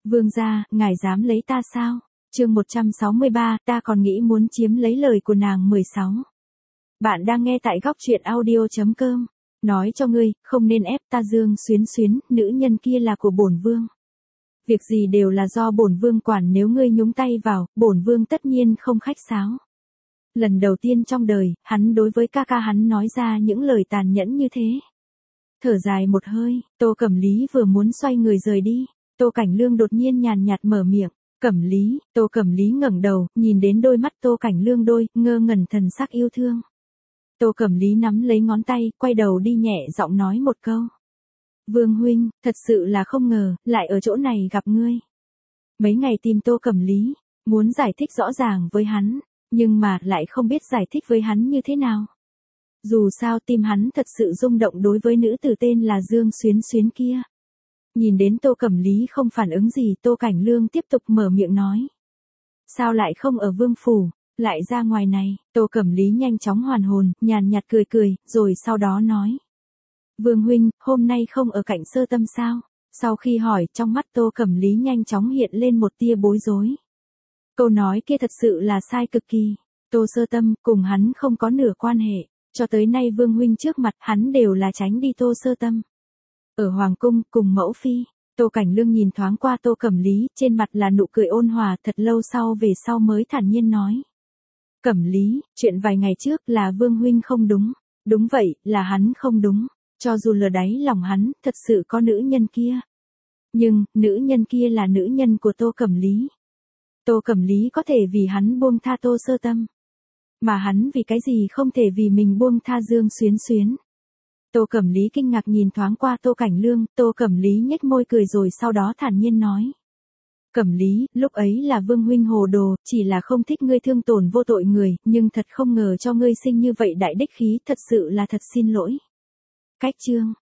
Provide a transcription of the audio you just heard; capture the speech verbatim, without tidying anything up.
Vương gia, ngài dám lấy ta sao? Chương một trăm sáu mươi ba, ta còn nghĩ muốn chiếm lấy lời của nàng mười sáu. Bạn đang nghe tại góc truyện audio chấm com. Nói cho ngươi, không nên ép ta Dương Xuyến Xuyến, nữ nhân kia là của bổn vương. Việc gì đều là do bổn vương quản, nếu ngươi nhúng tay vào, bổn vương tất nhiên không khách sáo. Lần đầu tiên trong đời, hắn đối với ca ca hắn nói ra những lời tàn nhẫn như thế. Thở dài một hơi, Tô Cẩm Lý vừa muốn xoay người rời đi, Tô Cảnh Lương đột nhiên nhàn nhạt mở miệng. Cẩm Lý, Tô Cẩm Lý ngẩng đầu, nhìn đến đôi mắt Tô Cảnh Lương đôi, ngơ ngẩn thần sắc yêu thương. Tô Cẩm Lý nắm lấy ngón tay, quay đầu đi nhẹ giọng nói một câu. Vương huynh, thật sự là không ngờ, lại ở chỗ này gặp ngươi. Mấy ngày tìm Tô Cẩm Lý, muốn giải thích rõ ràng với hắn, nhưng mà lại không biết giải thích với hắn như thế nào. Dù sao tim hắn thật sự rung động đối với nữ tử tên là Dương Xuyến Xuyến kia. Nhìn đến Tô Cẩm Lý không phản ứng gì, Tô Cảnh Lương tiếp tục mở miệng nói. Sao lại không ở vương phủ, lại ra ngoài này? Tô Cẩm Lý nhanh chóng hoàn hồn, nhàn nhạt cười cười, rồi sau đó nói. Vương huynh, hôm nay không ở cạnh Sơ Tâm sao? Sau khi hỏi, trong mắt Tô Cẩm Lý nhanh chóng hiện lên một tia bối rối. Câu nói kia thật sự là sai cực kỳ. Tô Sơ Tâm cùng hắn không có nửa quan hệ, cho tới nay Vương huynh trước mặt hắn đều là tránh đi Tô Sơ Tâm. Ở Hoàng cung, cùng mẫu phi, Tô Cảnh Lương nhìn thoáng qua Tô Cẩm Lý, trên mặt là nụ cười ôn hòa, thật lâu sau về sau mới thản nhiên nói. Cẩm Lý, chuyện vài ngày trước là Vương huynh không đúng. Đúng vậy, là hắn không đúng. Cho dù lờ đáy lòng hắn, thật sự có nữ nhân kia. Nhưng, nữ nhân kia là nữ nhân của Tô Cẩm Lý. Tô Cẩm Lý có thể vì hắn buông tha Tô Sơ Tâm. Mà hắn vì cái gì không thể vì mình buông tha Dương Xuyến Xuyến. Tô Cẩm Lý kinh ngạc nhìn thoáng qua Tô Cảnh Lương, Tô Cẩm Lý nhếch môi cười rồi sau đó thản nhiên nói. Cẩm Lý, lúc ấy là Vương huynh hồ đồ, chỉ là không thích ngươi thương tổn vô tội người, nhưng thật không ngờ cho ngươi sinh như vậy đại đích khí, thật sự là thật xin lỗi. Cách chương,